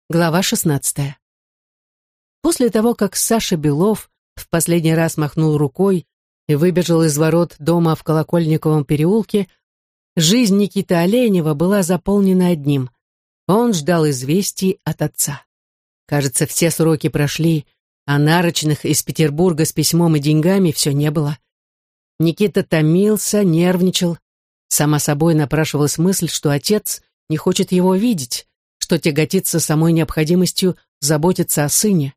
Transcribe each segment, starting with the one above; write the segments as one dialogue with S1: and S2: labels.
S1: Глава 16. После того, как Саша Белов в последний раз махнул рукой и выбежал из ворот дома в Колокольниковом переулке, жизнь Никиты Оленева была заполнена одним. Он ждал известий от отца. Кажется, все сроки прошли, а нарочных из Петербурга с письмом и деньгами все не было. Никита томился, нервничал. Сама собой напрашивалась мысль, что отец не хочет его видеть, что тяготится самой необходимостью заботиться о сыне.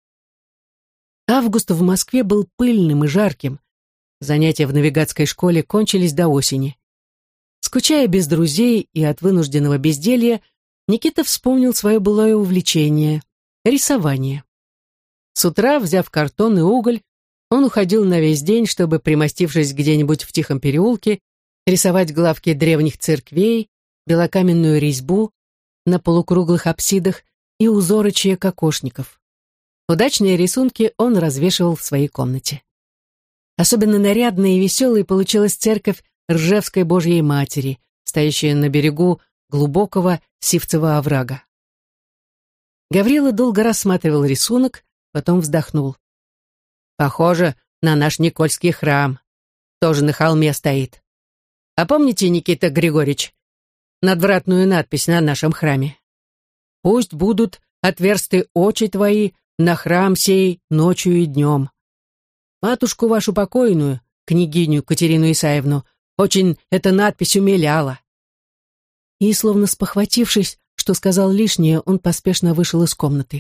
S1: Август в Москве был пыльным и жарким. Занятия в навигатской школе кончились до осени. Скучая без друзей и от вынужденного безделья, Никита вспомнил свое былое увлечение — рисование. С утра, взяв картон и уголь, он уходил на весь день, чтобы, примостившись где-нибудь в тихом переулке, рисовать главки древних церквей, белокаменную резьбу на полукруглых апсидах и узорочье кокошников. Удачные рисунки он развешивал в своей комнате. Особенно нарядной и веселой получилась церковь Ржевской Божьей Матери, стоящая на берегу глубокого Сивцева оврага. Гаврила долго рассматривал рисунок, потом вздохнул. «Похоже на наш Никольский храм. Тоже на холме стоит. А помните, Никита Григорьевич, надвратную надпись на нашем храме? Пусть будут отверсты очи твои на храм сей ночью и днем. Матушку вашу покойную, княгиню Катерину Исаевну, очень эта надпись умиляла». И, словно спохватившись, что сказал лишнее, он поспешно вышел из комнаты.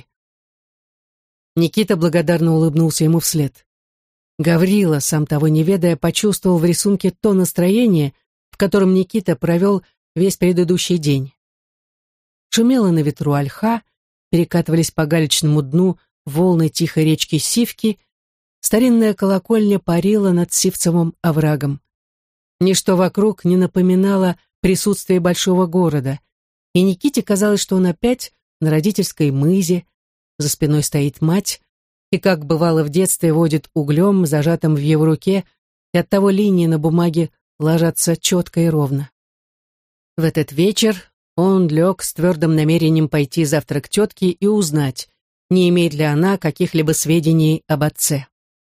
S1: Никита благодарно улыбнулся ему вслед. Гаврила, сам того не ведая, почувствовал в рисунке то настроение, в котором Никита провел весь предыдущий день. Шумела на ветру ольха, перекатывались по галечному дну волны тихой речки Сивки, старинная колокольня парила над Сивцевым оврагом. Ничто вокруг не напоминало присутствие большого города, и Никите казалось, что он опять на родительской мызе, за спиной стоит мать, и, как бывало в детстве, водит углем, зажатым в его руке, и оттого линии на бумаге ложатся четко и ровно. В этот вечер он лег с твердым намерением пойти завтра к тетке и узнать, не имеет ли она каких-либо сведений об отце.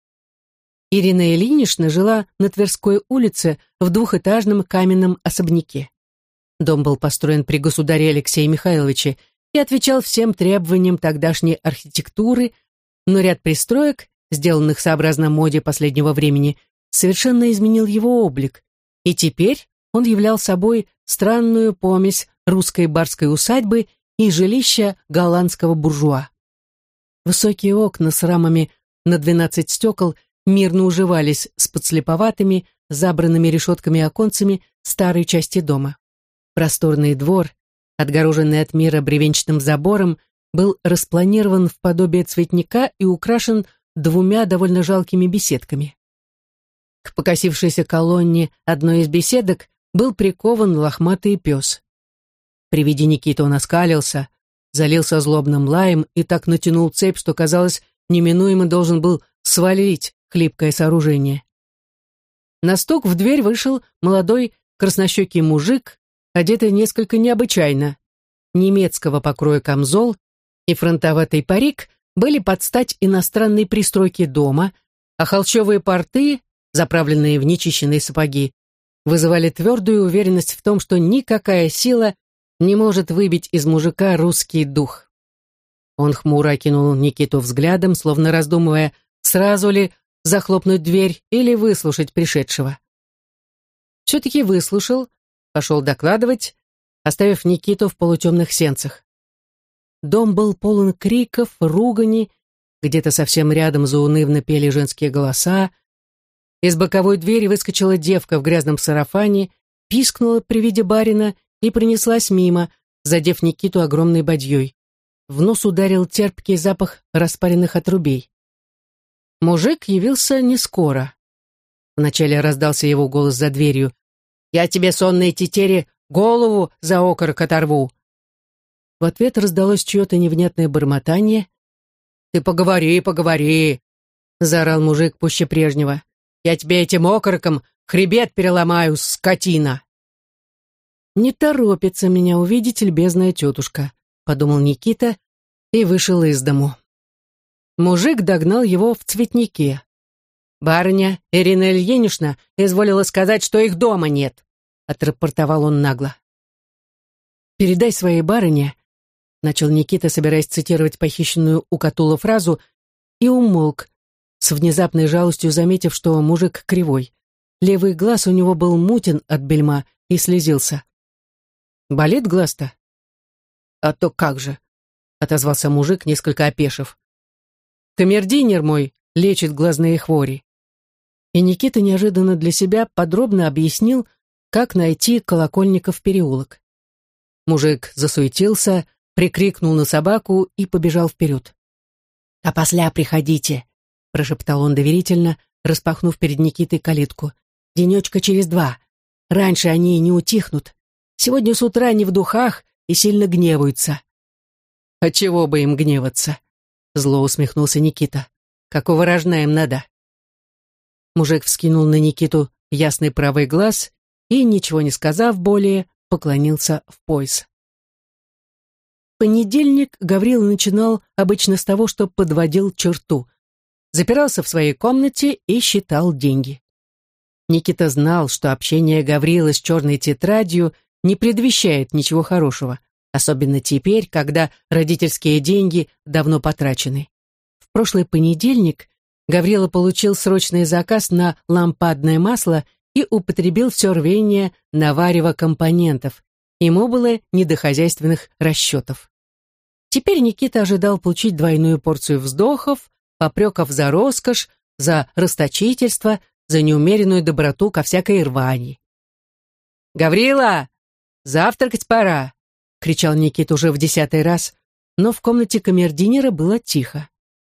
S1: Ирина Ильинична жила на Тверской улице в двухэтажном каменном особняке. Дом был построен при государе Алексее Михайловиче и отвечал всем требованиям тогдашней архитектуры, но ряд пристроек, сделанных сообразно моде последнего времени, совершенно изменил его облик, и теперь он являл собой странную помесь русской барской усадьбы и жилища голландского буржуа. Высокие окна с рамами на 12 стекол мирно уживались с подслеповатыми, забранными решетками оконцами старой части дома. Просторный двор, отгороженный от мира бревенчатым забором, был распланирован в подобие цветника и украшен двумя довольно жалкими беседками. К покосившейся колонне одной из беседок был прикован лохматый пес. При виде Никиты он оскалился, залился злобным лаем и так натянул цепь, что, казалось, неминуемо должен был свалить хлипкое сооружение. На стук в дверь вышел молодой краснощекий мужик, одетый несколько необычайно. Немецкого покроя камзол и фронтоватый парик были под стать иностранной пристройке дома, а холщовые порты, заправленные в нечищенные сапоги, вызывали твердую уверенность в том, что никакая сила не может выбить из мужика русский дух. Он хмуро окинул Никиту взглядом, словно раздумывая, сразу ли захлопнуть дверь или выслушать пришедшего. Все-таки выслушал, пошел докладывать, оставив Никиту в полутемных сенцах. Дом был полон криков, ругани, где-то совсем рядом заунывно пели женские голоса. Из боковой двери выскочила девка в грязном сарафане, пискнула при виде барина и принеслась мимо, задев Никиту огромной бадьей. В нос ударил терпкий запах распаренных отрубей. Мужик явился не скоро. Вначале раздался его голос за дверью. «Я тебе, сонной тетери, голову за окорок оторву!» В ответ раздалось чье-то невнятное бормотание. «Ты поговори, поговори!» — заорал мужик пуще прежнего. «Я тебе этим окороком хребет переломаю, скотина!» «Не торопится меня увидеть любезная тетушка», — подумал Никита и вышел из дому. Мужик догнал его в цветнике. «Барыня Ирина Ильинична изволила сказать, что их дома нет», — отрапортовал он нагло. «Передай своей барыне», — начал Никита, собираясь цитировать похищенную у Катула фразу, и умолк, с внезапной жалостью заметив, что мужик кривой. Левый глаз у него был мутен от бельма и слезился. «Болит глаз-то?» «А то как же», — отозвался мужик, несколько опешив. «Камердинер мой лечит глазные хвори». И Никита неожиданно для себя подробно объяснил, как найти Колокольников переулок. Мужик засуетился, прикрикнул на собаку и побежал вперед. «А после приходите», — прошептал он доверительно, распахнув перед Никитой калитку. «Денечка через 2. Раньше они не утихнут. Сегодня с утра не в духах и сильно гневаются». «А чего бы им гневаться?» — зло усмехнулся Никита. «Какого рожна им надо?» Мужик вскинул на Никиту ясный правый глаз и, ничего не сказав более, поклонился в пояс. Понедельник Гаврила начинал обычно с того, что подводил черту. Запирался в своей комнате и считал деньги. Никита знал, что общение Гаврилы с черной тетрадью не предвещает ничего хорошего, особенно теперь, когда родительские деньги давно потрачены. В прошлый понедельник Гаврила получил срочный заказ на лампадное масло и употребил все рвение на варево компонентов. Ему было не до хозяйственных расчетов. Теперь Никита ожидал получить двойную порцию вздохов, попреков за роскошь, за расточительство, за неумеренную доброту ко всякой рвани. «Гаврила, завтракать пора!» — кричал Никита уже в 10-й раз, но в комнате камердинера было тихо.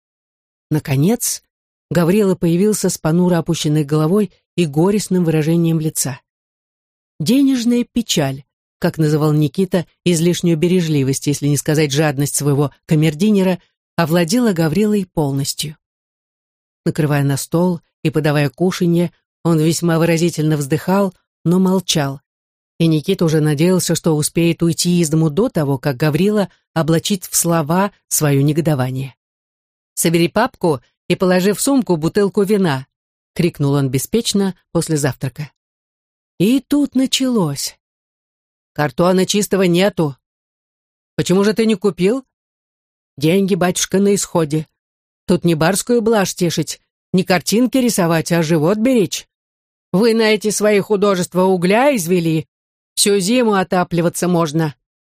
S1: Наконец, Гаврила появился с понуро опущенной головой и горестным выражением лица. «Денежная печаль», как называл Никита излишнюю бережливость, если не сказать жадность своего камердинера, овладела Гаврилой полностью. Накрывая на стол и подавая кушанье, он весьма выразительно вздыхал, но молчал, и Никита уже надеялся, что успеет уйти из дому до того, как Гаврила облачит в слова свое негодование. «Собери папку и положи в сумку бутылку вина», — крикнул он беспечно после завтрака. И тут началось. «Картона чистого нету». «Почему же ты не купил?» «Деньги, батюшка, на исходе. Тут не барскую блажь тешить, не картинки рисовать, а живот беречь. Вы на эти свои художества угля извели, всю зиму отапливаться можно».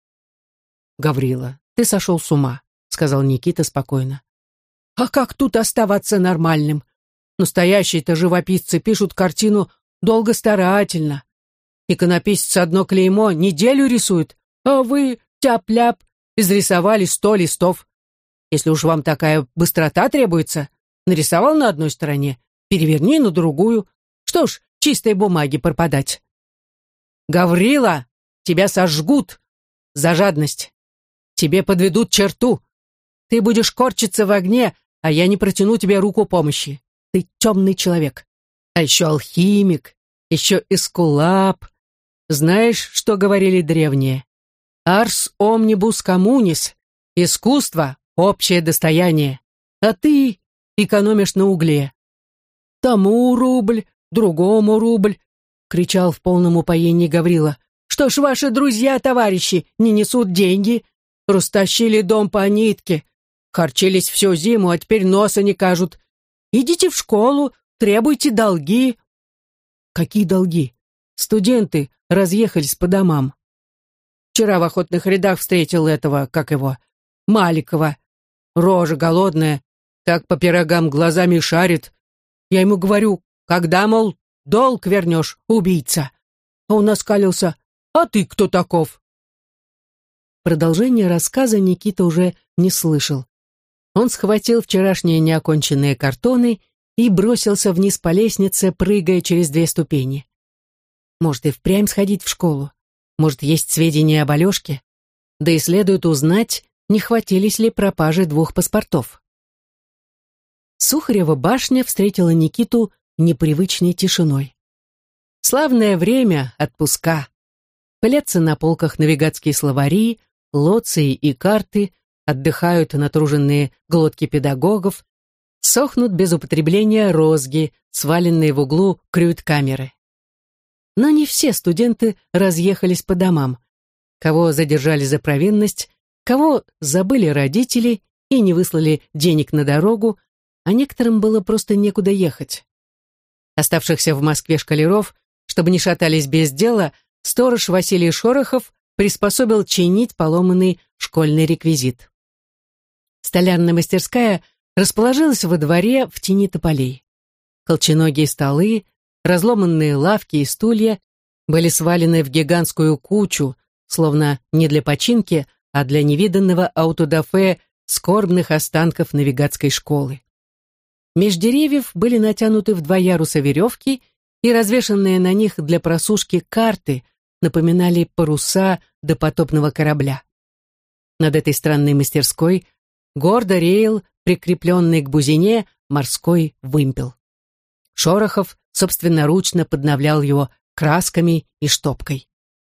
S1: «Гаврила, ты сошел с ума», — сказал Никита спокойно. «А как тут оставаться нормальным? Настоящие-то живописцы пишут картину долго старательно. Иконописец одно клеймо неделю рисует, а вы, тяп-ляп, изрисовали 100 листов. Если уж вам такая быстрота требуется, нарисовал на одной стороне, переверни на другую. Что ж, чистой бумаги пропадать. Гаврила, тебя сожгут за жадность. Тебе подведут черту. Ты будешь корчиться в огне, а я не протяну тебе руку помощи. Ты темный человек. А еще алхимик, еще эскулап. Знаешь, что говорили древние? Ars omnibus communis. Искусство — общее достояние. А ты экономишь на угле. Тому рубль, другому рубль, кричал в полном упоении Гаврила. Что ж ваши друзья-товарищи не несут деньги? Растащили дом по нитке. Харчились всю зиму, а теперь носа не кажут. Идите в школу, требуйте долги. Какие долги? Студенты разъехались по домам. Вчера в охотных рядах встретил этого, как его, Маликова. Рожа голодная, так по пирогам глазами шарит. Я ему говорю, когда, мол, долг вернешь, убийца. А он оскалился, а ты кто таков? Продолжение рассказа Никита уже не слышал. Он схватил вчерашние неоконченные картоны и бросился вниз по лестнице, прыгая через 2 ступени. Может, и впрямь сходить в школу. Может, есть сведения об Алешке. Да и следует узнать, не хватились ли пропажи 2 паспортов. Сухарева башня встретила Никиту непривычной тишиной. Славное время отпуска. Пылятся на полках навигатские словари, лоции и карты, отдыхают натруженные глотки педагогов, сохнут без употребления розги, сваленные в углу крют-камеры. Но не все студенты разъехались по домам. Кого задержали за провинность, кого забыли родители и не выслали денег на дорогу, а некоторым было просто некуда ехать. Оставшихся в Москве школяров, чтобы не шатались без дела, сторож Василий Шорохов приспособил чинить поломанный школьный реквизит. Столярная мастерская расположилась во дворе в тени тополей. Колченогие столы, разломанные лавки и стулья были свалены в гигантскую кучу, словно не для починки, а для невиданного аутодафе скорбных останков навигатской школы. Меж деревьев были натянуты в 2 яруса веревки, и развешанные на них для просушки карты напоминали паруса допотопного корабля. Над этой странной мастерской гордо реял прикрепленный к бузине морской вымпел. Шорохов собственноручно подновлял его красками и штопкой.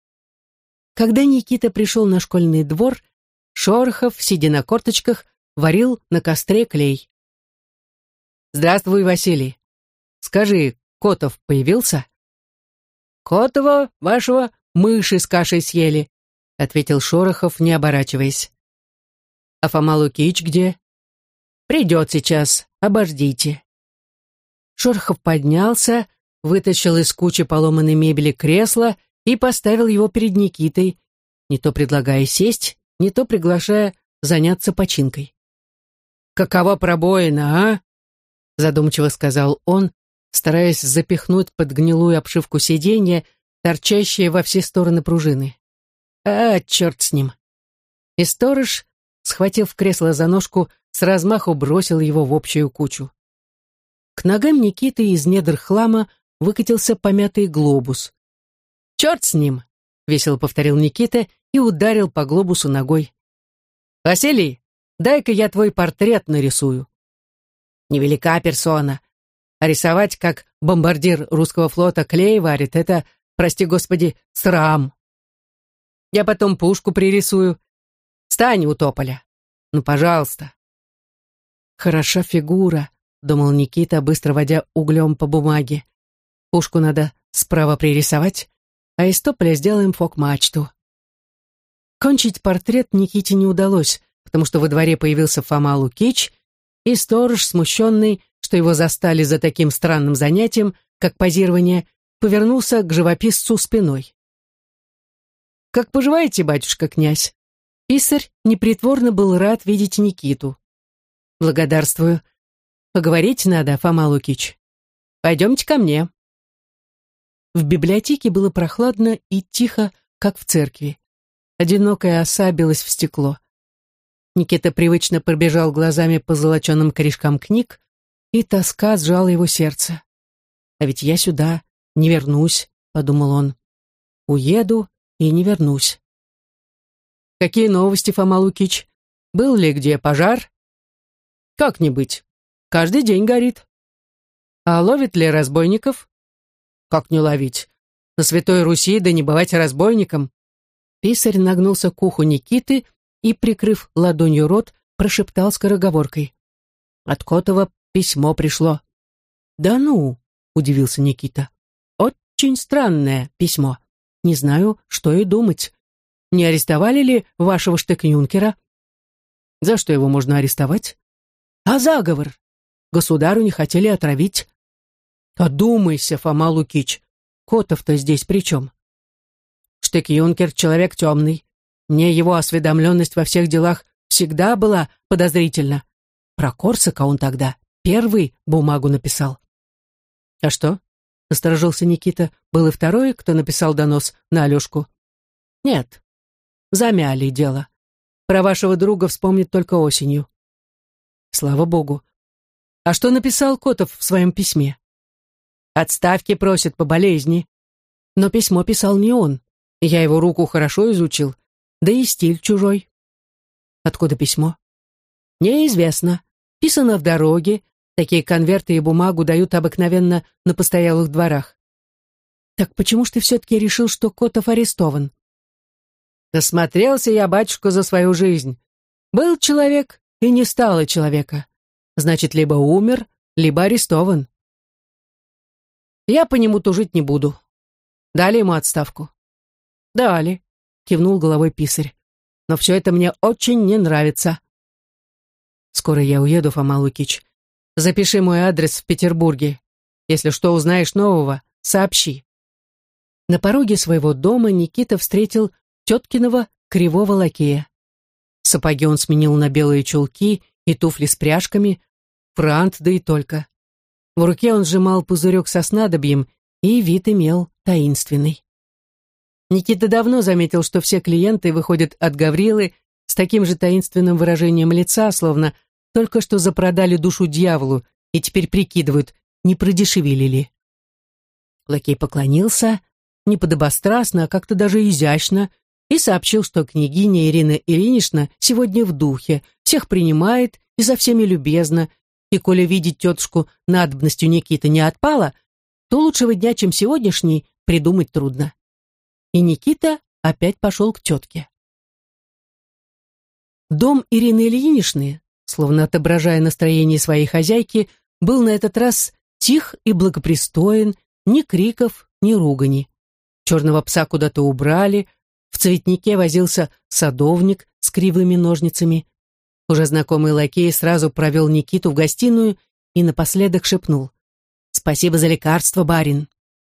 S1: Когда Никита пришел на школьный двор, Шорохов, сидя на корточках, варил на костре клей. «Здравствуй, Василий. Скажи, Котов появился?» «Котова вашего мыши с кашей съели», — ответил Шорохов, не оборачиваясь. «А Фома Лукич где?» «Придет сейчас, обождите». Шорохов поднялся, вытащил из кучи поломанной мебели кресло и поставил его перед Никитой, не то предлагая сесть, не то приглашая заняться починкой. «Какова пробоина, а?» — задумчиво сказал он, стараясь запихнуть под гнилую обшивку сиденья торчащие во все стороны пружины. «А, черт с ним!» И сторож, схватив кресло за ножку, с размаху бросил его в общую кучу. К ногам Никиты из недр хлама выкатился помятый глобус. «Черт с ним!» — весело повторил Никита и ударил по глобусу ногой. «Василий, дай-ка я твой портрет нарисую». «Невелика персона. А рисовать, как бомбардир русского флота клей варит, это, прости господи, срам. Я потом пушку пририсую. Стань у тополя. Ну, пожалуйста». «Хороша фигура», — думал Никита, быстро водя углем по бумаге. «Пушку надо справа пририсовать, а из тополя сделаем фок-мачту». Кончить портрет Никите не удалось, потому что во дворе появился Фома Лукич, и сторож, смущенный, что его застали за таким странным занятием, как позирование, повернулся к живописцу спиной. «Как поживаете, батюшка-князь?» Писарь непритворно был рад видеть Никиту. «Благодарствую. Поговорить надо, Фома Лукич. Пойдемте ко мне». В библиотеке было прохладно и тихо, как в церкви. Одинокая оса билась в стекло. Никита привычно пробежал глазами по золоченым корешкам книг, и тоска сжала его сердце. «А ведь я сюда не вернусь», — подумал он. «Уеду и не вернусь». «Какие новости, Фома Лукич? Был ли где пожар?» «Как не быть. Каждый день горит». «А ловит ли разбойников?» «Как не ловить? На Святой Руси да не бывать разбойником». Писарь нагнулся к уху Никиты и, прикрыв ладонью рот, прошептал скороговоркой. «От Котова письмо пришло». «Да ну», — удивился Никита. «Очень странное письмо. Не знаю, что и думать. Не арестовали ли вашего штык-юнкера?» «За что его можно арестовать?» «А заговор. Государю не хотели отравить». «Одумайся, Фома Лукич. Котов-то здесь при чем?» «Штык-юнкер — человек темный. Мне его осведомленность во всех делах всегда была подозрительна. Про Корсака он тогда первый бумагу написал». «А что?» — насторожился Никита. «Был и второй, кто написал донос на Алешку?» «Нет. Замяли дело. Про вашего друга вспомнит только осенью». «Слава богу. А что написал Котов в своем письме?» «Отставки просит по болезни». «Но письмо писал не он. Я его руку хорошо изучил. Да и стиль чужой». «Откуда письмо?» «Неизвестно. Писано в дороге. Такие конверты и бумагу дают обыкновенно на постоялых дворах». «Так почему ж ты все-таки решил, что Котов арестован?» «Насмотрелся я, батюшка, за свою жизнь. Был человек, и не стало человека. Значит, либо умер, либо арестован. Я по нему тужить не буду. Дали ему отставку? Дали, кивнул головой писарь. Но все это мне очень не нравится. Скоро я уеду, Фома Лукич. Запиши мой адрес в Петербурге. Если что узнаешь нового, сообщи. На пороге своего дома Никита встретил теткиного кривого лакея. Сапоги он сменил на белые чулки и туфли с пряжками, франт, да и только. В руке он сжимал пузырек со снадобьем, и вид имел таинственный. Никита давно заметил, что все клиенты выходят от Гаврилы с таким же таинственным выражением лица, словно только что запродали душу дьяволу и теперь прикидывают, не продешевили ли. Лакей поклонился, не подобострастно, а как-то даже изящно, и сообщил, что княгиня Ирина Ильинична сегодня в духе, всех принимает и со всеми любезна, и коли видеть тетушку надобностью Никиты не отпала, то лучшего дня, чем сегодняшний, придумать трудно. И Никита опять пошел к тетке. Дом Ирины Ильиничны, словно отображая настроение своей хозяйки, был на этот раз тих и благопристоен, ни криков, ни ругани. Черного пса куда-то убрали, в цветнике возился садовник с кривыми ножницами. Уже знакомый лакей сразу провел Никиту в гостиную и напоследок шепнул: «Спасибо за лекарство, барин».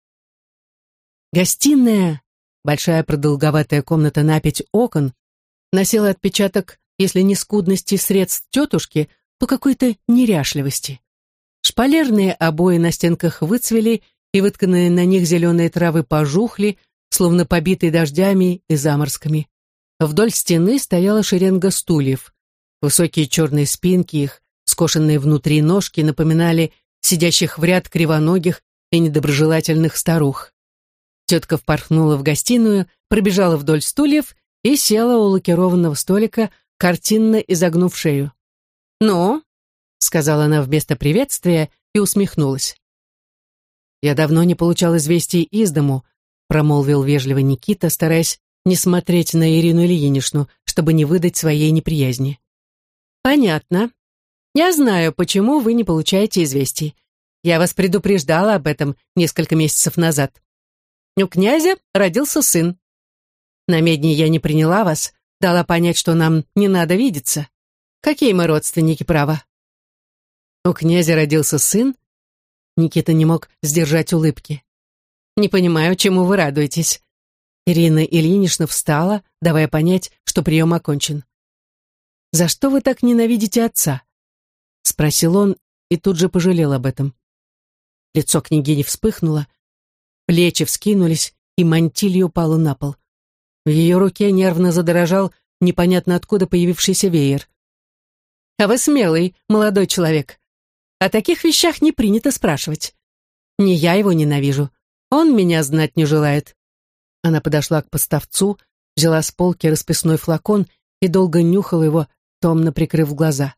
S1: Гостиная, большая продолговатая комната на 5 окон, носила отпечаток, если не скудности средств тетушки, то какой-то неряшливости. Шпалерные обои на стенках выцвели, и вытканные на них зеленые травы пожухли, словно побитые дождями и заморскими. Вдоль стены стояла шеренга стульев. Высокие черные спинки их, скошенные внутри ножки, напоминали сидящих в ряд кривоногих и недоброжелательных старух. Тетка впорхнула в гостиную, пробежала вдоль стульев и села у лакированного столика, картинно изогнув шею. «Ну?» — сказала она вместо приветствия и усмехнулась. «Я давно не получал известий из дому», — промолвил вежливо Никита, стараясь не смотреть на Ирину Ильиничну, чтобы не выдать своей неприязни. «Понятно. Я знаю, почему вы не получаете известий. Я вас предупреждала об этом несколько месяцев назад. У князя родился сын. На медне я не приняла вас, дала понять, что нам не надо видеться. Какие мы родственники, право?» «У князя родился сын?» Никита не мог сдержать улыбки. «Не понимаю, чему вы радуетесь». Ирина Ильинична встала, давая понять, что прием окончен. «За что вы так ненавидите отца?» — спросил он и тут же пожалел об этом. Лицо княгини вспыхнуло, плечи вскинулись, и мантилья упала на пол. В ее руке нервно задрожал непонятно откуда появившийся веер. «А вы смелый, молодой человек. О таких вещах не принято спрашивать. Не я его ненавижу, он меня знать не желает». Она подошла к поставцу, взяла с полки расписной флакон и долго нюхала его, томно прикрыв глаза.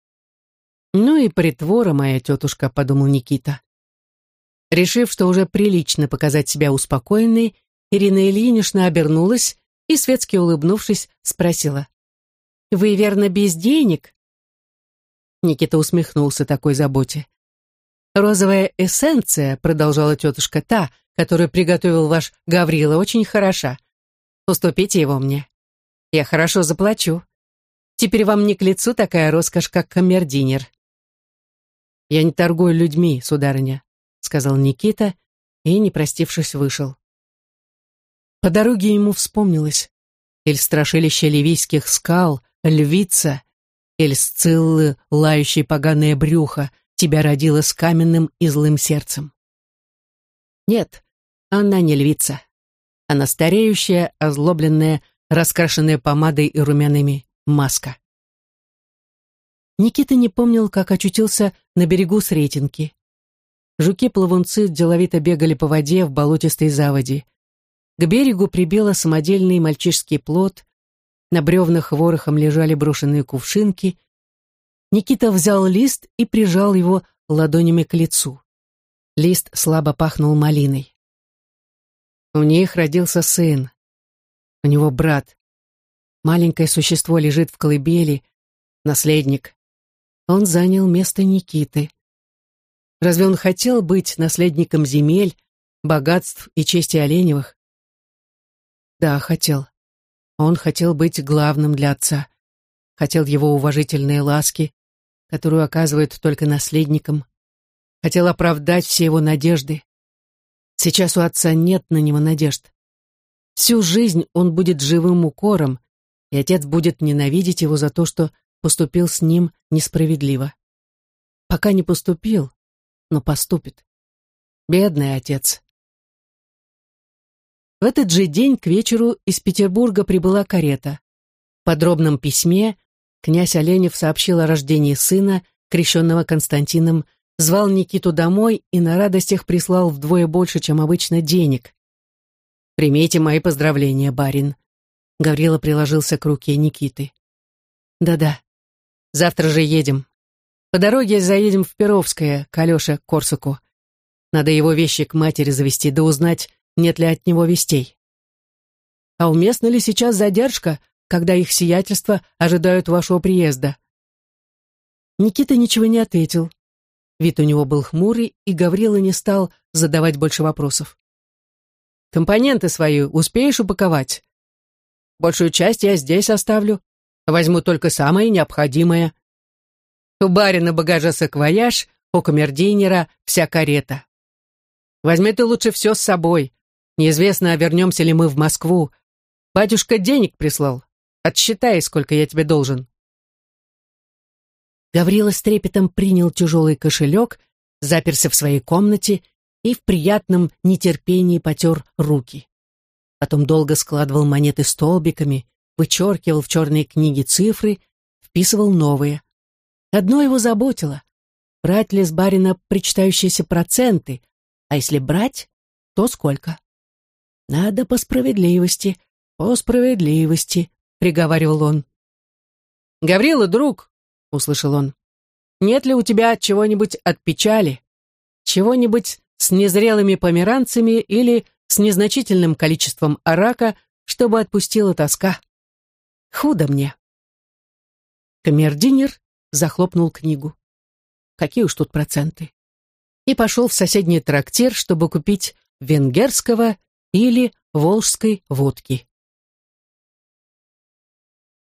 S1: «Ну и притвора моя тетушка», — подумал Никита. Решив, что уже прилично показать себя успокоенной, Ирина Ильинична обернулась и, светски улыбнувшись, спросила: «Вы, верно, без денег?» Никита усмехнулся такой заботе. «Розовая эссенция», — продолжала тетушка, — «та, которую приготовил ваш Гаврила, очень хороша. Уступите его мне. Я хорошо заплачу. Теперь вам не к лицу такая роскошь, как камердинер». «Я не торгую людьми, сударыня», — сказал Никита и, не простившись, вышел. По дороге ему вспомнилось: эль страшилище ливийских скал, львица, эль сциллы, лающей поганое брюхо, тебя родила с каменным и злым сердцем. Нет, она не львица. Она стареющая, озлобленная, раскрашенная помадой и румянами маска. Никита не помнил, как очутился на берегу Сретенки. Жуки-плавунцы деловито бегали по воде в болотистой заводи. К берегу прибило самодельный мальчишский плот, на бревнах ворохом лежали брошенные кувшинки. Никита взял лист и прижал его ладонями к лицу. Лист слабо пахнул малиной. У них родился сын. У него брат. Маленькое существо лежит в колыбели, наследник. Он занял место Никиты. Разве он хотел быть наследником земель, богатств и чести Оленевых? Да, хотел. Он хотел быть главным для отца. Хотел его уважительные ласки, которую оказывают только наследникам. Хотел оправдать все его надежды. Сейчас у отца нет на него надежд. Всю жизнь он будет живым укором, и отец будет ненавидеть его за то, что поступил с ним несправедливо. Пока не поступил, но поступит. Бедный отец. В этот же день к вечеру из Петербурга прибыла карета. В подробном письме князь Оленев сообщил о рождении сына, крещенного Константином, звал Никиту домой и на радостях прислал вдвое больше, чем обычно, денег. «Примите мои поздравления, барин». Гаврила приложился к руке Никиты. «Да-да, завтра же едем. По дороге заедем в Перовское, к Алёше Корсаку. Надо его вещи к матери завести, да узнать, нет ли от него вестей. А уместна ли сейчас задержка, когда их сиятельство ожидают вашего приезда?» Никита ничего не ответил. Вид у него был хмурый, и Гаврила не стал задавать больше вопросов. «Компоненты свои успеешь упаковать? Большую часть я здесь оставлю. Возьму только самое необходимое. У барина багажа саквояж, у камердинера вся карета. Возьми ты лучше все с собой. Неизвестно, вернемся ли мы в Москву. Батюшка денег прислал. Отсчитай, сколько я тебе должен». Гаврила с трепетом принял тяжелый кошелек, заперся в своей комнате и в приятном нетерпении потер руки. Потом долго складывал монеты столбиками, вычеркивал в черные книги цифры, вписывал новые. Одно его заботило: брать ли с барина причитающиеся проценты, а если брать, то сколько? «Надо по справедливости, приговаривал он. «Гаврила, друг!» — услышал он. «Нет ли у тебя чего-нибудь от печали? Чего-нибудь с незрелыми померанцами или с незначительным количеством арака, чтобы отпустила тоска? Худо мне». Камердинер захлопнул книгу. Какие уж тут проценты. И пошел в соседний трактир, чтобы купить венгерского или волжской водки.